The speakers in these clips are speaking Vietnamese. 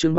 chương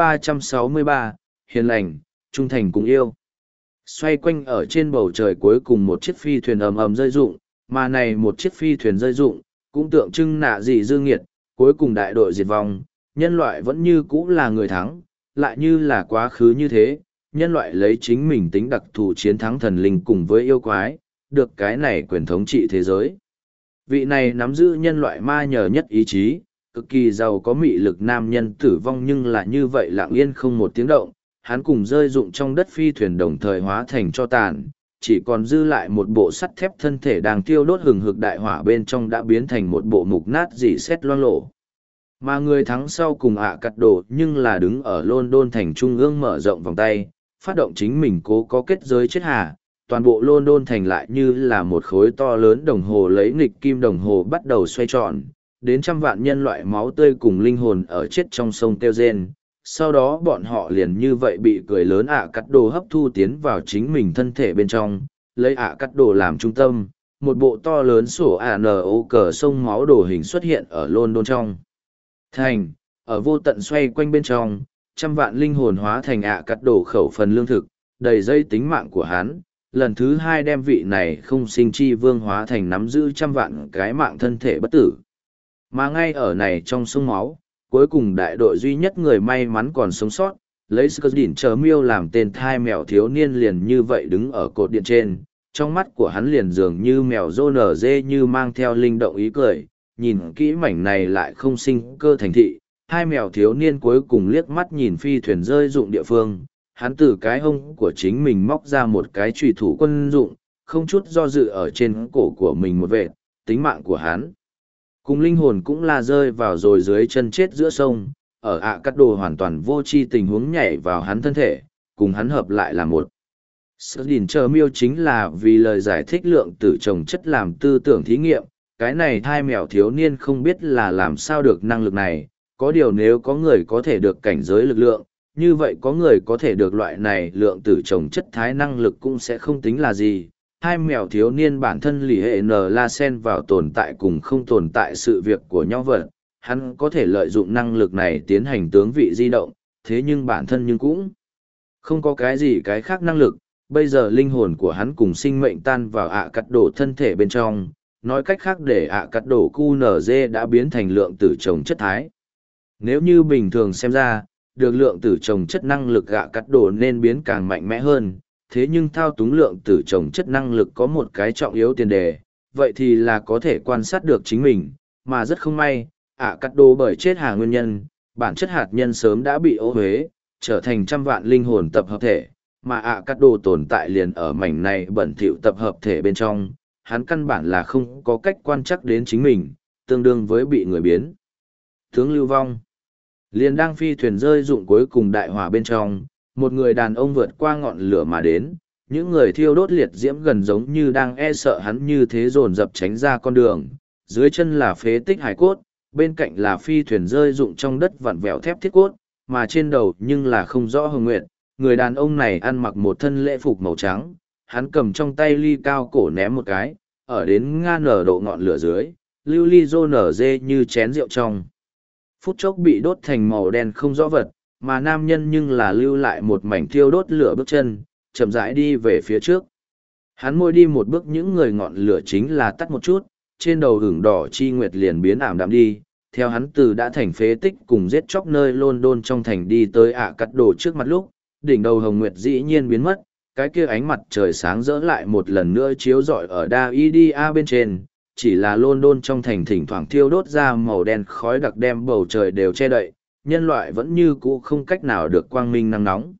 363, hiền lành, trung thành cùng yêu. Xoay quanh ở trên bầu trời cuối cùng một chiếc phi thuyền ầm ầm rơi rụng, mà này một chiếc phi thuyền rơi rụng, cũng tượng trưng nạ dị dương nghiệt, cuối cùng đại đội diệt vong, nhân loại vẫn như cũ là người thắng, lại như là quá khứ như thế, nhân loại lấy chính mình tính đặc thù chiến thắng thần linh cùng với yêu quái, được cái này quyền thống trị thế giới. Vị này nắm giữ nhân loại ma nhờ nhất ý chí, cực kỳ giàu có mị lực nam nhân tử vong nhưng là như vậy lặng yên không một tiếng động, hắn cùng rơi rụng trong đất phi thuyền đồng thời hóa thành cho tàn, chỉ còn dư lại một bộ sắt thép thân thể đang tiêu đốt hừng hực đại hỏa bên trong đã biến thành một bộ mục nát dỉ xét loang lổ. Mà người thắng sau cùng cắt đổ nhưng là đứng ở London thành trung ương mở rộng vòng tay, phát động chính mình cố có kết giới chết hà. Toàn bộ London thành lại như là một khối to lớn đồng hồ lấy nghịch kim đồng hồ bắt đầu xoay tròn, đến trăm vạn nhân loại máu tươi cùng linh hồn ở chết trong sông kêu rên. Sau đó bọn họ liền như vậy bị cười lớn cắt đồ hấp thu tiến vào chính mình thân thể bên trong, lấy cắt đồ làm trung tâm, một bộ to lớn sổ ANO cờ sông máu đồ hình xuất hiện ở London trong thành, ở vô tận xoay quanh bên trong, trăm vạn linh hồn hóa thành cắt đồ khẩu phần lương thực, đầy dây tính mạng của hắn. Lần thứ hai đem vị này không sinh chi vương hóa thành nắm giữ trăm vạn cái mạng thân thể bất tử. Mà ngay ở này trong sông máu, cuối cùng đại đội duy nhất người may mắn còn sống sót, lấy Skurdin chờ miêu làm tên thai mèo thiếu niên liền như vậy đứng ở cột điện trên, trong mắt của hắn liền dường như mèo rô nở dê như mang theo linh động ý cười, nhìn kỹ mảnh này lại không sinh cơ thành thị, hai mèo thiếu niên cuối cùng liếc mắt nhìn phi thuyền rơi dụng địa phương, hắn từ cái hông của chính mình móc ra một cái trùy thủ quân dụng, không chút do dự ở trên cổ của mình một vệt, tính mạng của hắn. Cùng linh hồn cũng là rơi vào rồi dưới chân chết giữa sông, ở cắt đồ hoàn toàn vô tri tình huống nhảy vào hắn thân thể, cùng hắn hợp lại là một. Skurdin chờ miêu chính là vì lời giải thích lượng tử trồng chất làm tư tưởng thí nghiệm, cái này thai mèo thiếu niên không biết là làm sao được năng lực này, có điều nếu có người có thể được cảnh giới lực lượng, như vậy có người có thể được loại này lượng tử trồng chất thái năng lực cũng sẽ không tính là gì. Hai mèo thiếu niên bản thân lì hệ n la sen vào tồn tại cùng không tồn tại sự việc của nhau vật, hắn có thể lợi dụng năng lực này tiến hành tướng vị di động, thế nhưng bản thân nhưng cũng không có cái gì cái khác năng lực. Bây giờ linh hồn của hắn cùng sinh mệnh tan vào cắt đổ thân thể bên trong, nói cách khác để cắt đổ QNZ đã biến thành lượng tử trồng chất thái. Nếu như bình thường xem ra, được lượng tử trồng chất năng lực cắt đổ nên biến càng mạnh mẽ hơn, thế nhưng thao túng lượng tử trồng chất năng lực có một cái trọng yếu tiền đề, vậy thì là có thể quan sát được chính mình, mà rất không may, cắt đổ bởi chết hà nguyên nhân, bản chất hạt nhân sớm đã bị ô huế, trở thành trăm vạn linh hồn tập hợp thể, mà cắt đổ tồn tại liền ở mảnh này bẩn thỉu tập hợp thể bên trong, hắn căn bản là không có cách quan chắc đến chính mình, tương đương với bị người biến. Tướng lưu vong. Liền đang phi thuyền rơi dụng cuối cùng đại hỏa bên trong, một người đàn ông vượt qua ngọn lửa mà đến, những người thiêu đốt liệt diễm gần giống như đang e sợ hắn như thế dồn dập tránh ra con đường, dưới chân là phế tích hải cốt, bên cạnh là phi thuyền rơi dụng trong đất vặn vẹo thép thiết cốt, mà trên đầu nhưng là không rõ hồng nguyệt. Người đàn ông này ăn mặc một thân lễ phục màu trắng, hắn cầm trong tay ly cao cổ ném một cái, ở đến nở độ ngọn lửa dưới, lưu ly rô nở dê như chén rượu trong. Phút chốc bị đốt thành màu đen không rõ vật, mà nam nhân nhưng là lưu lại một mảnh thiêu đốt lửa bước chân, chậm rãi đi về phía trước. Hắn môi đi một bước những người ngọn lửa chính là tắt một chút, trên đầu hưởng đỏ chi nguyệt liền biến ảm đạm đi, theo hắn từ đã thành phế tích cùng giết chóc nơi London trong thành đi tới cắt đổ trước mặt lúc, đỉnh đầu hồng nguyệt dĩ nhiên biến mất, cái kia ánh mặt trời sáng rỡ lại một lần nữa chiếu rọi ở Daidia bên trên, chỉ là London trong thành thỉnh thoảng thiêu đốt ra màu đen khói đặc đem bầu trời đều che đậy, nhân loại vẫn như cũ không cách nào được quang minh nắng nóng.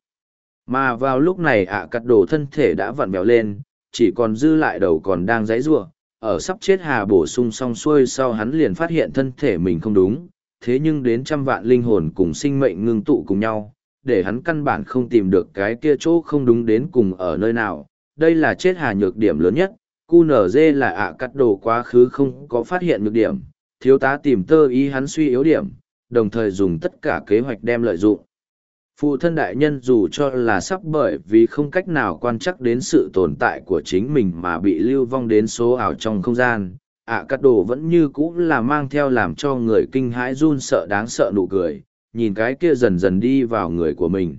Mà vào lúc này cắt đổ thân thể đã vặn vẹo lên, chỉ còn dư lại đầu còn đang giãy giụa, ở sắp chết hà bổ sung xong xuôi sau hắn liền phát hiện thân thể mình không đúng, thế nhưng đến trăm vạn linh hồn cùng sinh mệnh ngưng tụ cùng nhau, để hắn căn bản không tìm được cái kia chỗ không đúng đến cùng ở nơi nào. Đây là chết hà nhược điểm lớn nhất, QNZ là cắt đổ quá khứ không có phát hiện nhược điểm, thiếu tá tìm tơ ý hắn suy yếu điểm, đồng thời dùng tất cả kế hoạch đem lợi dụng. Phụ thân đại nhân dù cho là sắp bởi vì không cách nào quan chắc đến sự tồn tại của chính mình mà bị lưu vong đến số ảo trong không gian, cắt đồ vẫn như cũ là mang theo làm cho người kinh hãi run sợ đáng sợ nụ cười, nhìn cái kia dần dần đi vào người của mình.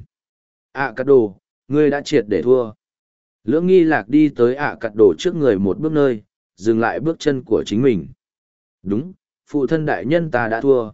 Cắt đồ, ngươi đã triệt để thua. Lưỡng nghi lạc đi tới cắt đồ trước người một bước nơi, dừng lại bước chân của chính mình. Đúng, phụ thân đại nhân ta đã thua.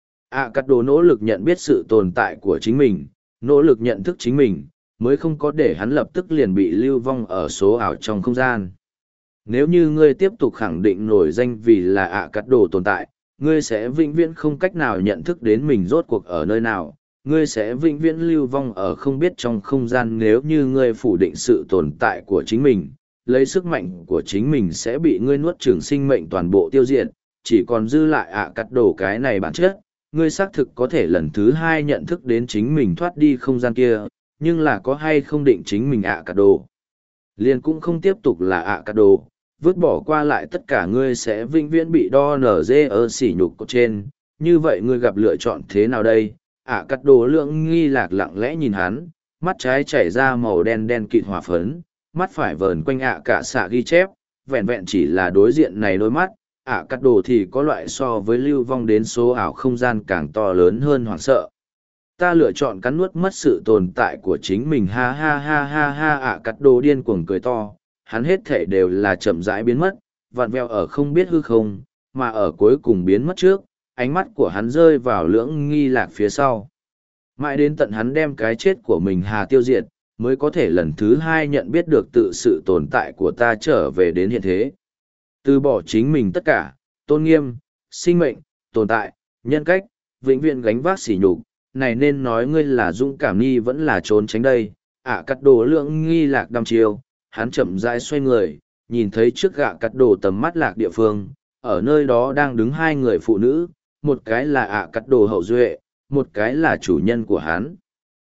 Cắt đồ nỗ lực nhận biết sự tồn tại của chính mình, nỗ lực nhận thức chính mình, mới không có để hắn lập tức liền bị lưu vong ở số ảo trong không gian. Nếu như ngươi tiếp tục khẳng định nổi danh vì là cắt đồ tồn tại, ngươi sẽ vĩnh viễn không cách nào nhận thức đến mình rốt cuộc ở nơi nào, ngươi sẽ vĩnh viễn lưu vong ở không biết trong không gian. Nếu như ngươi phủ định sự tồn tại của chính mình, lấy sức mạnh của chính mình sẽ bị ngươi nuốt chửng sinh mệnh toàn bộ tiêu diệt, chỉ còn dư lại cắt đồ cái này bản chất. Ngươi xác thực có thể lần thứ hai nhận thức đến chính mình thoát đi không gian kia, nhưng là có hay không định chính mình cắt đồ. Liền cũng không tiếp tục là cắt đồ, vứt bỏ qua lại tất cả, ngươi sẽ vĩnh viễn bị đo nở dê ở sỉ nhục của trên. Như vậy ngươi gặp lựa chọn thế nào đây? Cắt đồ lượng nghi lạc lặng lẽ nhìn hắn, mắt trái chảy ra màu đen đen kịt hỏa phấn, mắt phải vờn quanh cả xạ ghi chép, vẹn vẹn chỉ là đối diện này đôi mắt. Cắt đồ thì có loại so với lưu vong đến số ảo không gian càng to lớn hơn hoảng sợ. Ta lựa chọn cắn nuốt mất sự tồn tại của chính mình, ha ha ha ha ha. Cắt đồ điên cuồng cười to, hắn hết thể đều là chậm rãi biến mất, vặn vẹo ở không biết hư không, mà ở cuối cùng biến mất trước, ánh mắt của hắn rơi vào lưỡng nghi lạc phía sau. Mãi đến tận hắn đem cái chết của mình tiêu diệt, mới có thể lần thứ hai nhận biết được tự sự tồn tại của ta trở về đến hiện thế. Từ bỏ chính mình tất cả, tôn nghiêm, sinh mệnh, tồn tại, nhân cách, vĩnh viễn gánh vác sỉ nhục, này nên nói ngươi là dũng cảm nghi vẫn là trốn tránh đây. Cắt đồ lưỡng nghi lạc đăm chiêu, hắn chậm rãi xoay người, nhìn thấy trước cắt đồ tầm mắt lạc địa phương, ở nơi đó đang đứng hai người phụ nữ, một cái là cắt đồ hậu duệ, một cái là chủ nhân của hắn.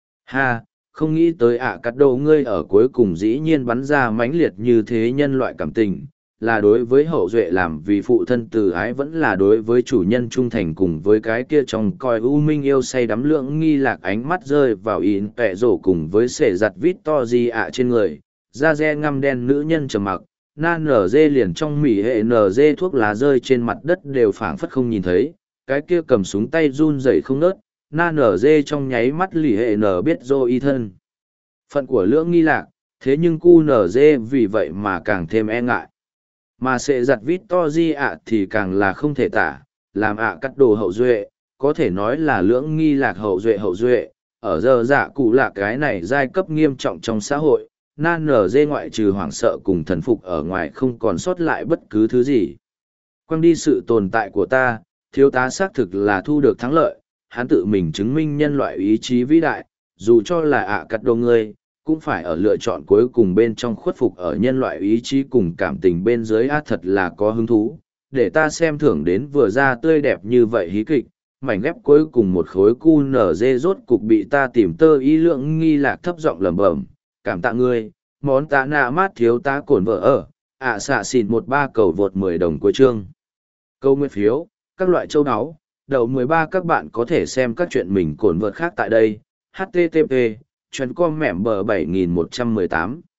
Ha, không nghĩ tới cắt đồ ngươi ở cuối cùng dĩ nhiên bắn ra mãnh liệt như thế nhân loại cảm tình, là đối với hậu duệ làm vì phụ thân từ ái vẫn là đối với chủ nhân trung thành, cùng với cái kia trong coi u minh yêu say đắm lưỡng nghi lạc ánh mắt rơi vào in tệ rổ cùng với sể giặt vít to gì trên người, da re ngăm đen nữ nhân trầm mặc, na nở dê liền trong mỉ hệ nở dê thuốc lá rơi trên mặt đất đều phảng phất không nhìn thấy, cái kia cầm súng tay run rẩy không nớt, na nở dê trong nháy mắt lì hệ nở biết dô y thân phận của lưỡng nghi lạc, thế nhưng cu nở dê vì vậy mà càng thêm e ngại. Mà sệ giặt vít to di thì càng là không thể tả, làm cắt đồ hậu duệ, có thể nói là lưỡng nghi lạc hậu duệ, ở giờ dạ cụ là cái này giai cấp nghiêm trọng trong xã hội, nan nở dê ngoại trừ hoảng sợ cùng thần phục ở ngoài không còn sót lại bất cứ thứ gì. Quăng đi sự tồn tại của ta, thiếu tá xác thực là thu được thắng lợi, hắn tự mình chứng minh nhân loại ý chí vĩ đại, dù cho là cắt đồ ngươi, cũng phải ở lựa chọn cuối cùng bên trong khuất phục ở nhân loại ý chí cùng cảm tình bên dưới. Thật là có hứng thú, để ta xem thưởng đến vừa ra tươi đẹp như vậy hí kịch, mảnh ghép cuối cùng một khối cu nở dê rốt cục bị ta tìm tơ ý. Lượng nghi lạc thấp giọng lẩm bẩm, cảm tạ ngươi, món tá nạ mát thiếu tá cổn vợ ở, xạ xịn 13 cầu vượt 10 đồng cuối chương. Câu nguyên phiếu, các loại châu áo, đầu 13 các bạn có thể xem các chuyện mình cổn vượt khác tại đây, http chuyện com mẻm bờ 7118